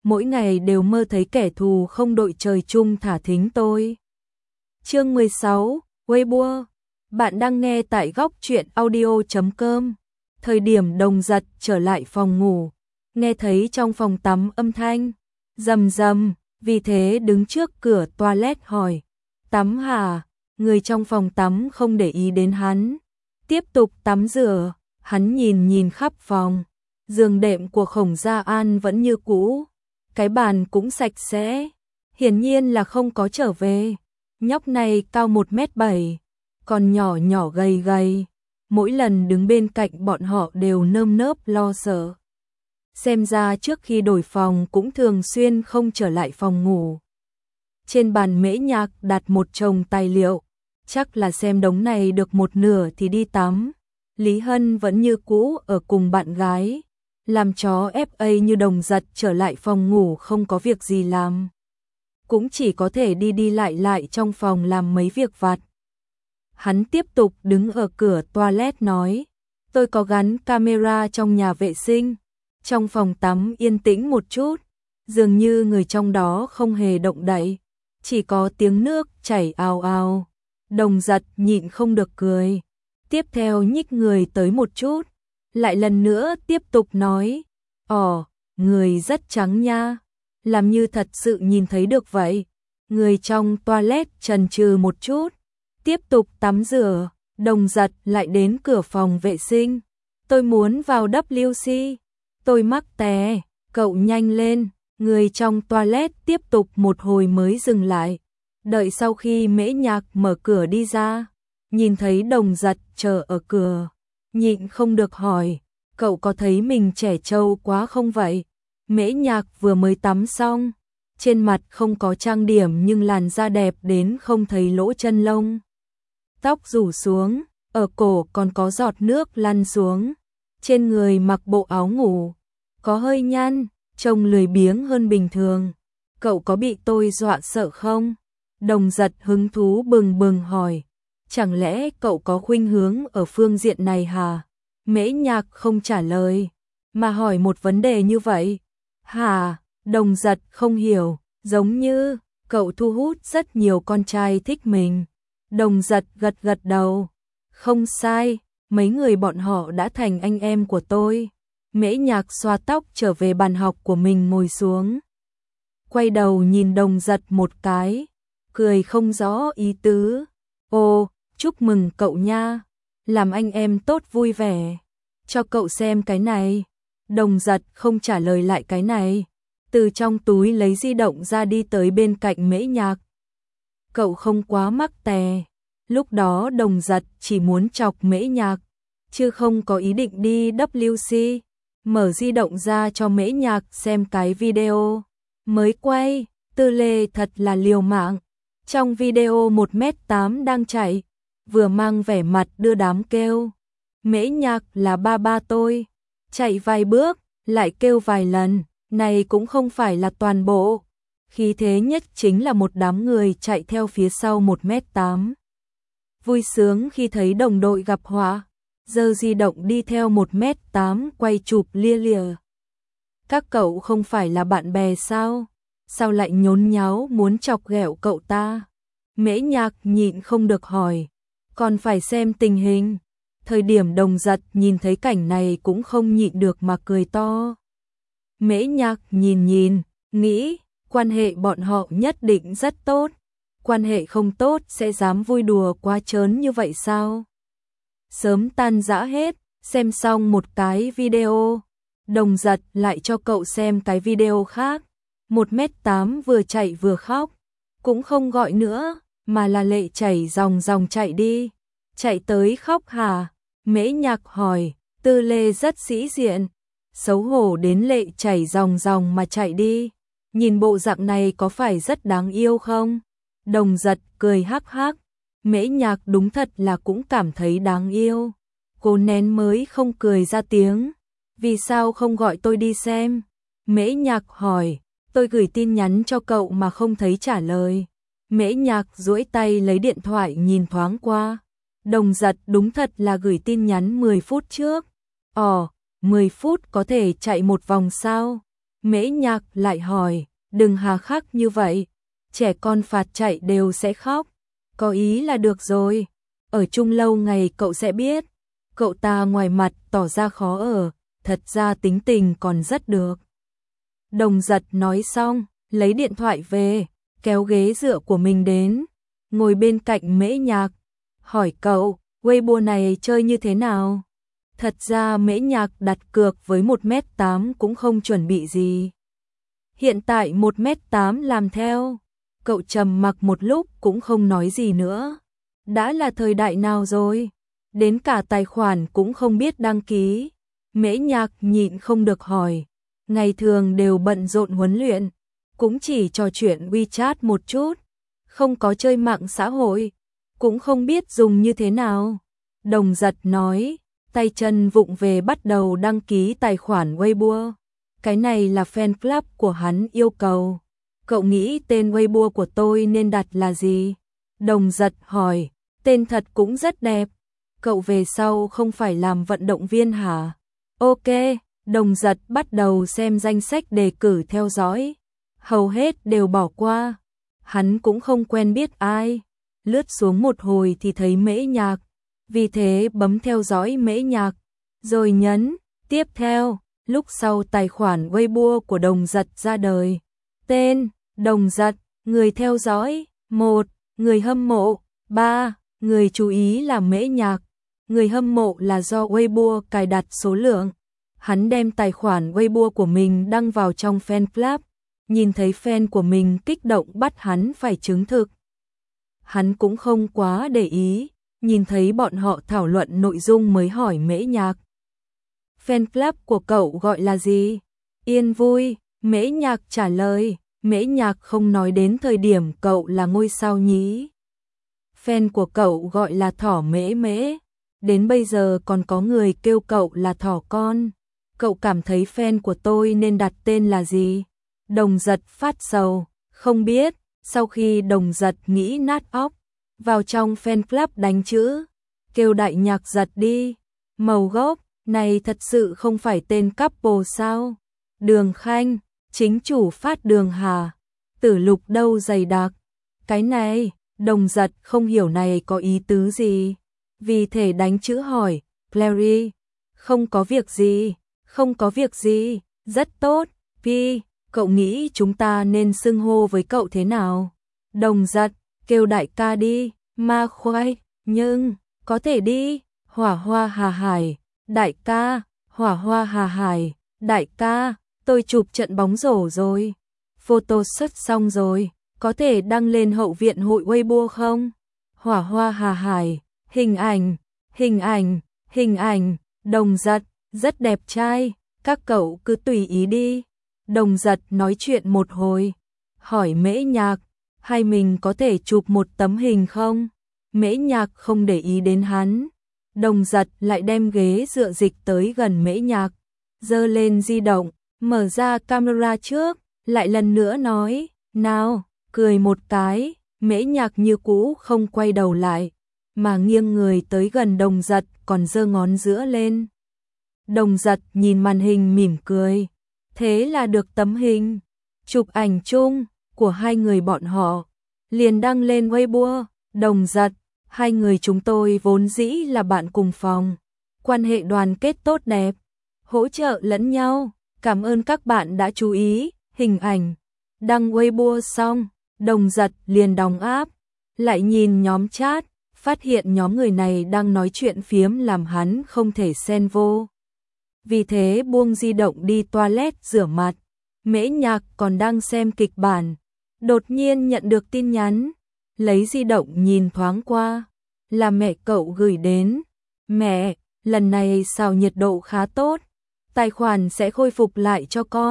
mỗi ngày đều mơ thấy kẻ thù không đội trời chung thả thính tôi. Chương 16, Weibo. Bạn đang nghe tại góc truyện audio.com. Thời điểm Đồng Giật trở lại phòng ngủ, nghe thấy trong phòng tắm âm thanh rầm rầm, vì thế đứng trước cửa toilet hỏi: "Tắm hả?" Người trong phòng tắm không để ý đến hắn, tiếp tục tắm rửa. Hắn nhìn khắp phòng, giường đệm của Khổng Gia An vẫn như cũ, cái bàn cũng sạch sẽ, hiển nhiên là không có trở về. Nhóc này cao 1m7, còn nhỏ nhỏ gầy gầy, mỗi lần đứng bên cạnh bọn họ đều nơm nớp lo sợ. Xem ra trước khi đổi phòng cũng thường xuyên không trở lại phòng ngủ. Trên bàn Mễ Nhạc đặt một chồng tài liệu, chắc là xem đống này được một nửa thì đi tắm. Lý Hân vẫn như cũ ở cùng bạn gái, làm chó FA như Đồng Giật trở lại phòng ngủ không có việc gì làm, cũng chỉ có thể đi lại trong phòng làm mấy việc vặt. Hắn tiếp tục đứng ở cửa toilet nói: "Tôi có gắn camera trong nhà vệ sinh." Trong phòng tắm yên tĩnh một chút, dường như người trong đó không hề động đậy, chỉ có tiếng nước chảy ào ào. Đồng Giật nhịn không được cười, tiếp theo nhích người tới một chút, lại lần nữa tiếp tục nói: người rất trắng nha, làm như thật sự nhìn thấy được vậy." Người trong toilet chần chừ một chút, tiếp tục tắm rửa. Đồng Giật lại đến cửa phòng vệ sinh: "Tôi muốn vào WC." "Tôi mắc té." "Cậu nhanh lên." Người trong toilet tiếp tục một hồi mới dừng lại. Đợi sau khi Mễ Nhạc mở cửa đi ra, nhìn thấy Đồng Giật chờ ở cửa, nhịn không được hỏi: "Cậu có thấy mình trẻ trâu quá không vậy?" Mễ Nhạc vừa mới tắm xong, trên mặt không có trang điểm nhưng làn da đẹp đến không thấy lỗ chân lông. Tóc rủ xuống, ở cổ còn có giọt nước lăn xuống. Trên người mặc bộ áo ngủ, có hơi nhăn, trông lười biếng hơn bình thường. "Cậu có bị tôi dọa sợ không?" Đồng Giật hứng thú bừng bừng hỏi: "Chẳng lẽ cậu có khuynh hướng ở phương diện này hả?" Mễ Nhạc không trả lời, mà hỏi một vấn đề như vậy. "Hả?" Đồng Giật không hiểu, giống như cậu thu hút rất nhiều con trai thích mình. Đồng Giật gật đầu: "Không sai, mấy người bọn họ đã thành anh em của tôi." Mễ Nhạc xoa tóc trở về bàn học của mình ngồi xuống, quay đầu nhìn Đồng Giật một cái, cười không rõ ý tứ: "Ồ, chúc mừng cậu nha, làm anh em tốt vui vẻ. Cho cậu xem cái này." Đồng Giật không trả lời lại cái này, từ trong túi lấy di động ra đi tới bên cạnh Mễ Nhạc. "Cậu không quá mắc tè." Lúc đó Đồng Giật chỉ muốn chọc Mễ Nhạc, chứ không có ý định đi WC. Mở di động ra cho Mễ Nhạc xem cái video mới quay. Tư Lê thật là liều mạng. Trong video 1m8 đang chạy, vừa mang vẻ mặt đưa đám kêu: "Mễ Nhạc là ba tôi." Chạy vài bước, lại kêu vài lần, này cũng không phải là toàn bộ. Khí thế nhất chính là một đám người chạy theo phía sau 1m8. Vui sướng khi thấy đồng đội gặp họa, giơ di động đi theo 1m8 quay chụp lia lịa. "Các cậu không phải là bạn bè sao? Sao lại nhốn nháo muốn chọc ghẹo cậu ta?" Mễ Nhạc nhịn không được hỏi. "Còn phải xem tình hình." Thời điểm Đồng Giật nhìn thấy cảnh này cũng không nhịn được mà cười to. Mễ Nhạc nhìn, nghĩ quan hệ bọn họ nhất định rất tốt. Quan hệ không tốt sẽ dám vui đùa quá trớn như vậy sao? Sớm tan rã hết. Xem xong một cái video, Đồng Giật lại cho cậu xem cái video khác. 1m8 vừa chạy vừa khóc, cũng không gọi nữa, mà là lệ chảy ròng chạy đi. "Chạy tới khóc hả?" Mễ Nhạc hỏi. Tư Lê rất sĩ diện, xấu hổ đến lệ chảy ròng mà chạy đi. Nhìn bộ dạng này có phải rất đáng yêu không? Đồng Giật cười hắc hắc. Mễ Nhạc đúng thật là cũng cảm thấy đáng yêu. Cô nén mới không cười ra tiếng. "Vì sao không gọi tôi đi xem?" Mễ Nhạc hỏi. "Tôi gửi tin nhắn cho cậu mà không thấy trả lời." Mễ Nhạc duỗi tay lấy điện thoại nhìn thoáng qua. Đồng Giật đúng thật là gửi tin nhắn 10 phút trước. 10 phút có thể chạy một vòng sao? Mễ Nhạc lại hỏi, đừng hà khắc như vậy, trẻ con phạt chạy đều sẽ khóc, có ý là được rồi, ở chung lâu ngày cậu sẽ biết. Cậu ta ngoài mặt tỏ ra khó ở, thật ra tính tình còn rất được. Đồng Giật nói xong, lấy điện thoại về, kéo ghế dựa của mình đến, ngồi bên cạnh Mễ Nhạc, hỏi cậu, Weibo này chơi như thế nào? Thật ra Mễ Nhạc đặt cược với 1m8 cũng không chuẩn bị gì. Hiện tại 1m8 làm theo, cậu trầm mặc một lúc cũng không nói gì nữa. Đã là thời đại nào rồi? Đến cả tài khoản cũng không biết đăng ký. Mễ Nhạc nhịn không được hỏi, ngày thường đều bận rộn huấn luyện, cũng chỉ trò chuyện WeChat một chút, không có chơi mạng xã hội, cũng không biết dùng như thế nào. Đồng Giật nói, tay chân vụng về bắt đầu đăng ký tài khoản Weibo. Cái này là fan club của hắn yêu cầu. Cậu nghĩ tên Weibo của tôi nên đặt là gì? Đồng Giật hỏi, tên thật cũng rất đẹp. Cậu về sau không phải làm vận động viên hả? Ok, Đồng Giật bắt đầu xem danh sách đề cử theo dõi. Hầu hết đều bỏ qua. Hắn cũng không quen biết ai. Lướt xuống một hồi thì thấy Mễ Nhạc. Vì thế bấm theo dõi Mễ Nhạc. Rồi nhấn, tiếp theo. Lúc sau tài khoản Weibo của Đồng Giật ra đời. Tên, Đồng Giật, người theo dõi, 1, người hâm mộ, 3, người chú ý là Mễ Nhạc. Người hâm mộ là do Weibo cài đặt số lượng. Hắn đem tài khoản Weibo của mình đăng vào trong fan club. Nhìn thấy fan của mình kích động bắt hắn phải chứng thực. Hắn cũng không quá để ý, nhìn thấy bọn họ thảo luận nội dung mới hỏi Mễ Nhạc. Fan club của cậu gọi là gì? Yên Vui, Mễ Nhạc trả lời. Mễ Nhạc không nói đến thời điểm cậu là ngôi sao nhí. Fan của cậu gọi là Thỏ Mễ Mễ. Đến bây giờ còn có người kêu cậu là Thỏ Con. Cậu cảm thấy fan của tôi nên đặt tên là gì? Đồng Giật phát sầu, không biết. Sau khi Đồng Giật nghĩ nát óc, vào trong fan club đánh chữ, kêu Đại Nhạc Giật đi. Màu gốc, này thật sự không phải tên couple sao? Đường Khanh, chính chủ phát Đường Hà, Tử Lục đâu dày đặc. Cái này, Đồng Giật không hiểu này có ý tứ gì. Vì thể đánh chữ hỏi, Clary, không có việc gì, không có việc gì, rất tốt. Pi, cậu nghĩ chúng ta nên xưng hô với cậu thế nào? Đồng Giật, kêu đại ca đi. Ma Khoai, nhưng, có thể đi. Hỏa Hoa Hà Hải, đại ca. Hỏa Hoa Hà Hải, đại ca, tôi chụp trận bóng rổ rồi. Photo xuất xong rồi, có thể đăng lên hậu viện hội Weibo không? Hỏa Hoa Hà Hải, hình ảnh, hình ảnh, hình ảnh. Đồng Giật, rất đẹp trai, các cậu cứ tùy ý đi. Đồng Giật nói chuyện một hồi, hỏi Mễ Nhạc, hay mình có thể chụp một tấm hình không? Mễ Nhạc không để ý đến hắn. Đồng Giật lại đem ghế dựa dịch tới gần Mễ Nhạc, giơ lên di động, mở ra camera trước, lại lần nữa nói, nào, cười một cái. Mễ Nhạc như cũ không quay đầu lại, mà nghiêng người tới gần Đồng Giật, còn giơ ngón giữa lên. Đồng Giật nhìn màn hình mỉm cười. Thế là được tấm hình chụp ảnh chung của hai người bọn họ, liền đăng lên Weibo. Đồng Giật, hai người chúng tôi vốn dĩ là bạn cùng phòng, quan hệ đoàn kết tốt đẹp, hỗ trợ lẫn nhau, cảm ơn các bạn đã chú ý. Hình ảnh đăng Weibo xong, Đồng Giật liền đóng app, lại nhìn nhóm chat, phát hiện nhóm người này đang nói chuyện phiếm làm hắn không thể xen vô. Vì thế buông di động đi toilet rửa mặt. Mễ Nhạc còn đang xem kịch bản, đột nhiên nhận được tin nhắn, lấy di động nhìn thoáng qua, là mẹ cậu gửi đến. Mẹ, lần này sao nhiệt độ khá tốt, tài khoản sẽ khôi phục lại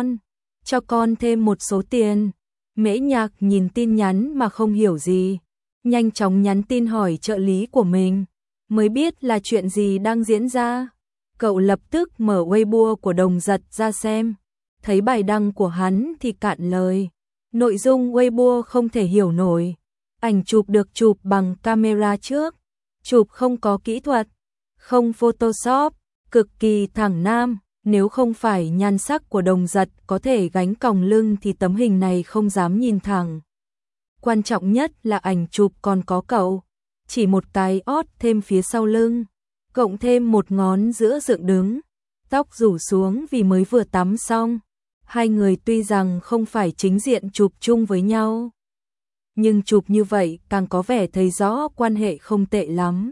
cho con thêm một số tiền. Mễ Nhạc nhìn tin nhắn mà không hiểu gì, nhanh chóng nhắn tin hỏi trợ lý của mình, mới biết là chuyện gì đang diễn ra. Cậu lập tức mở Weibo của Đồng Giật ra xem, thấy bài đăng của hắn thì cạn lời. Nội dung Weibo không thể hiểu nổi. Ảnh chụp được chụp bằng camera trước, chụp không có kỹ thuật, không Photoshop, cực kỳ thẳng nam, Nếu không phải nhan sắc của Đồng Giật có thể gánh còng lưng thì tấm hình này không dám nhìn thẳng. Quan trọng nhất là ảnh chụp còn có cậu, chỉ một cái ót thêm phía sau lưng, cộng thêm một ngón giữa dựng đứng, tóc rủ xuống vì mới vừa tắm xong. Hai người tuy rằng không phải chính diện chụp chung với nhau, nhưng chụp như vậy càng có vẻ thấy rõ quan hệ không tệ lắm.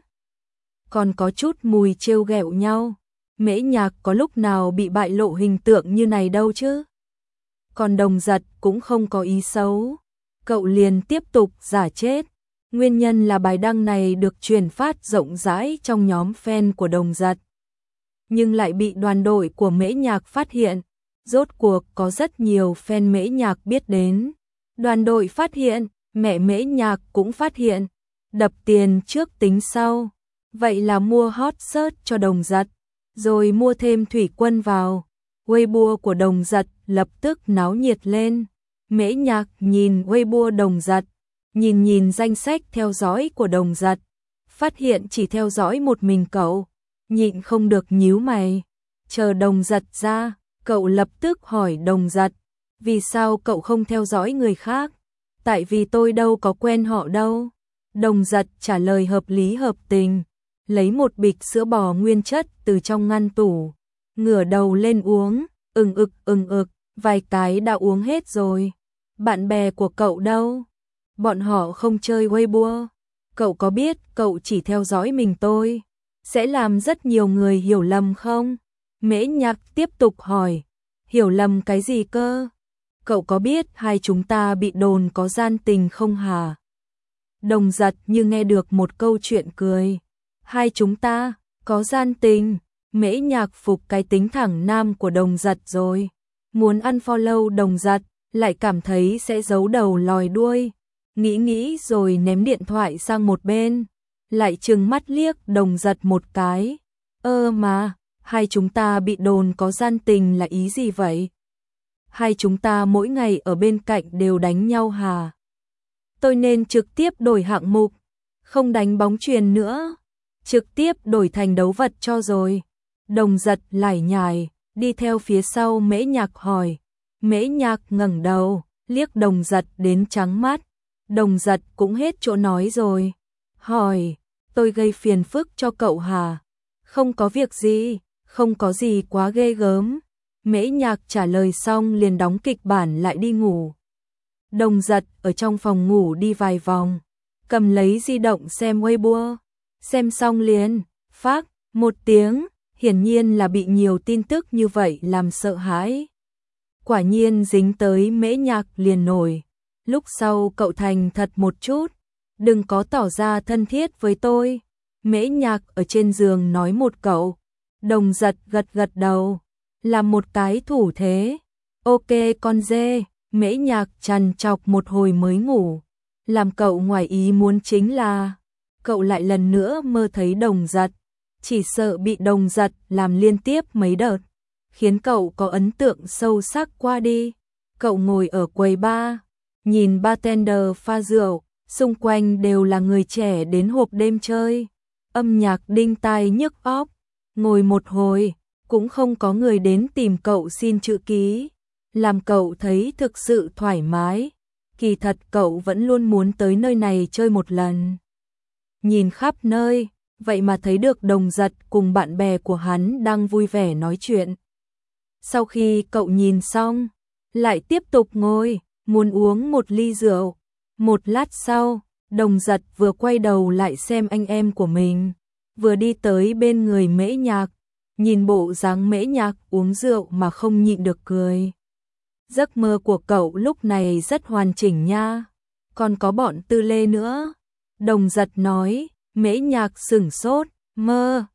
Còn có chút mùi trêu ghẹo nhau. Mễ Nhạc có lúc nào bị bại lộ hình tượng như này đâu chứ. Còn Đồng Giật cũng không có ý xấu. Cậu liền tiếp tục giả chết. Nguyên nhân là bài đăng này được truyền phát rộng rãi trong nhóm fan của Đồng Giật, nhưng lại bị đoàn đội của Mễ Nhạc phát hiện. Rốt cuộc có rất nhiều fan Mễ Nhạc biết đến. Đoàn đội phát hiện, mẹ Mễ Nhạc cũng phát hiện. Đập tiền trước tính sau. Vậy là mua hot search cho Đồng Giật, rồi mua thêm thủy quân vào. Weibo của Đồng Giật lập tức náo nhiệt lên. Mễ Nhạc nhìn Weibo Đồng Giật, nhìn danh sách theo dõi của Đồng Giật, phát hiện chỉ theo dõi một mình cậu, nhịn không được nhíu mày. Chờ Đồng Giật ra, cậu lập tức hỏi Đồng Giật, vì sao cậu không theo dõi người khác? Tại vì tôi đâu có quen họ đâu. Đồng Giật trả lời hợp lý hợp tình, lấy một bịch sữa bò nguyên chất từ trong ngăn tủ, ngửa đầu lên uống, ừng ực, vài cái đã uống hết rồi. Bạn bè của cậu đâu? Bọn họ không chơi Weibo. Cậu có biết cậu chỉ theo dõi mình tôi sẽ làm rất nhiều người hiểu lầm không? Mễ Nhạc tiếp tục hỏi, hiểu lầm cái gì cơ? Cậu có biết hai chúng ta bị đồn có gian tình không hả? Đồng Giật như nghe được một câu chuyện cười. Hai chúng ta có gian tình? Mễ Nhạc phục cái tính thẳng nam của Đồng Giật rồi. Muốn unfollow Đồng Giật, lại cảm thấy sẽ giấu đầu lòi đuôi. Nghĩ rồi ném điện thoại sang một bên, lại trừng mắt liếc Đồng Giật một cái. Mà, hai chúng ta bị đồn có gian tình là ý gì vậy? Hai chúng ta mỗi ngày ở bên cạnh đều đánh nhau hả? Tôi nên trực tiếp đổi hạng mục, không đánh bóng chuyền nữa, trực tiếp đổi thành đấu vật cho rồi. Đồng Giật lải nhải, đi theo phía sau Mễ Nhạc hỏi. Mễ Nhạc ngẩng đầu, liếc Đồng Giật đến trắng mắt. Đồng Giật cũng hết chỗ nói rồi. Hỏi, tôi gây phiền phức cho cậu hả? Không có việc gì, không có gì quá ghê gớm. Mễ Nhạc trả lời xong liền đóng kịch bản lại đi ngủ. Đồng Giật ở trong phòng ngủ đi vài vòng, cầm lấy di động xem Weibo. Xem xong liền, phác, một tiếng, hiển nhiên là bị nhiều tin tức như vậy làm sợ hãi. Quả nhiên dính tới Mễ Nhạc liền nổi. Lúc sau cậu thành thật một chút, đừng có tỏ ra thân thiết với tôi. Mễ Nhạc ở trên giường nói một cậu. Đồng Giật gật đầu, làm một cái thủ thế. Ok con dê. Mễ Nhạc trằn trọc một hồi mới ngủ. Làm cậu ngoài ý muốn chính là cậu lại lần nữa mơ thấy Đồng Giật. Chỉ sợ bị Đồng Giật làm liên tiếp mấy đợt, khiến cậu có ấn tượng sâu sắc qua đi. Cậu ngồi ở quầy bar, nhìn bartender pha rượu, xung quanh đều là người trẻ đến hộp đêm chơi. Âm nhạc đinh tai nhức óc. Ngồi một hồi, cũng không có người đến tìm cậu xin chữ ký, làm cậu thấy thực sự thoải mái. Kỳ thật cậu vẫn luôn muốn tới nơi này chơi một lần. Nhìn khắp nơi, vậy mà thấy được Đồng Giật cùng bạn bè của hắn đang vui vẻ nói chuyện. Sau khi cậu nhìn xong, lại tiếp tục ngồi, muốn uống một ly rượu. Một lát sau, Đồng Giật vừa quay đầu lại xem anh em của mình, vừa đi tới bên người Mễ Nhạc, nhìn bộ dáng Mễ Nhạc uống rượu mà không nhịn được cười. Giấc mơ của cậu lúc này rất hoàn chỉnh nha, còn có bọn Tư Lê nữa. Đồng Giật nói. Mễ Nhạc sửng sốt, mơ,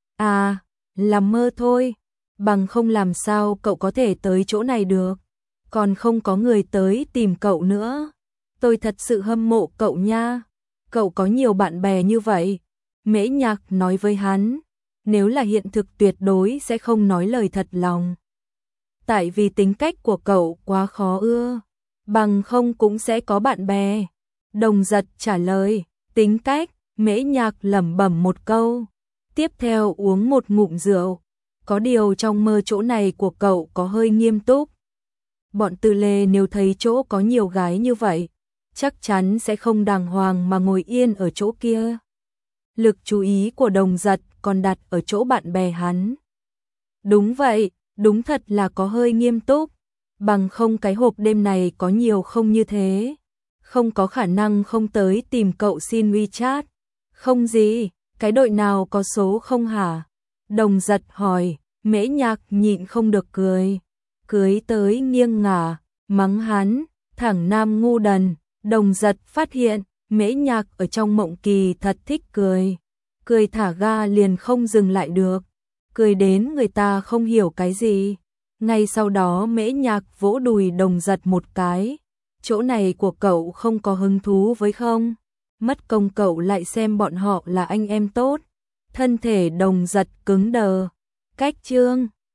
là mơ thôi, bằng không làm sao cậu có thể tới chỗ này được, còn không có người tới tìm cậu nữa. Tôi thật sự hâm mộ cậu nha, cậu có nhiều bạn bè như vậy. Mễ Nhạc nói với hắn, nếu là hiện thực tuyệt đối sẽ không nói lời thật lòng. Tại vì tính cách của cậu quá khó ưa, bằng không cũng sẽ có bạn bè. Đồng Giật trả lời, tính cách. Mễ Nhạc lẩm bẩm một câu, tiếp theo uống một ngụm rượu, Có điều trong mơ chỗ này của cậu có hơi nghiêm túc. Bọn Tư Lê nếu thấy chỗ có nhiều gái như vậy, chắc chắn sẽ không đàng hoàng mà ngồi yên ở chỗ kia. Lực chú ý của Đồng Giật còn đặt ở chỗ bạn bè hắn. Đúng vậy, đúng thật là có hơi nghiêm túc, bằng không cái hộp đêm này có nhiều không như thế. Không có khả năng không tới tìm cậu xin WeChat. Không gì, cái đội nào có số không hả? Đồng Giật hỏi, Mễ Nhạc nhịn không được cười. Cưới tới nghiêng ngả, mắng hắn, thẳng nam ngu đần. Đồng Giật phát hiện, Mễ Nhạc ở trong mộng kỳ thật thích cười. Cười thả ga liền không dừng lại được. Cười đến người ta không hiểu cái gì. Ngay sau đó Mễ Nhạc vỗ đùi Đồng Giật một cái. Chỗ này của cậu không có hứng thú với không? Mất công cậu lại xem bọn họ là anh em tốt. Thân thể Đồng Giật cứng đờ. Cách chương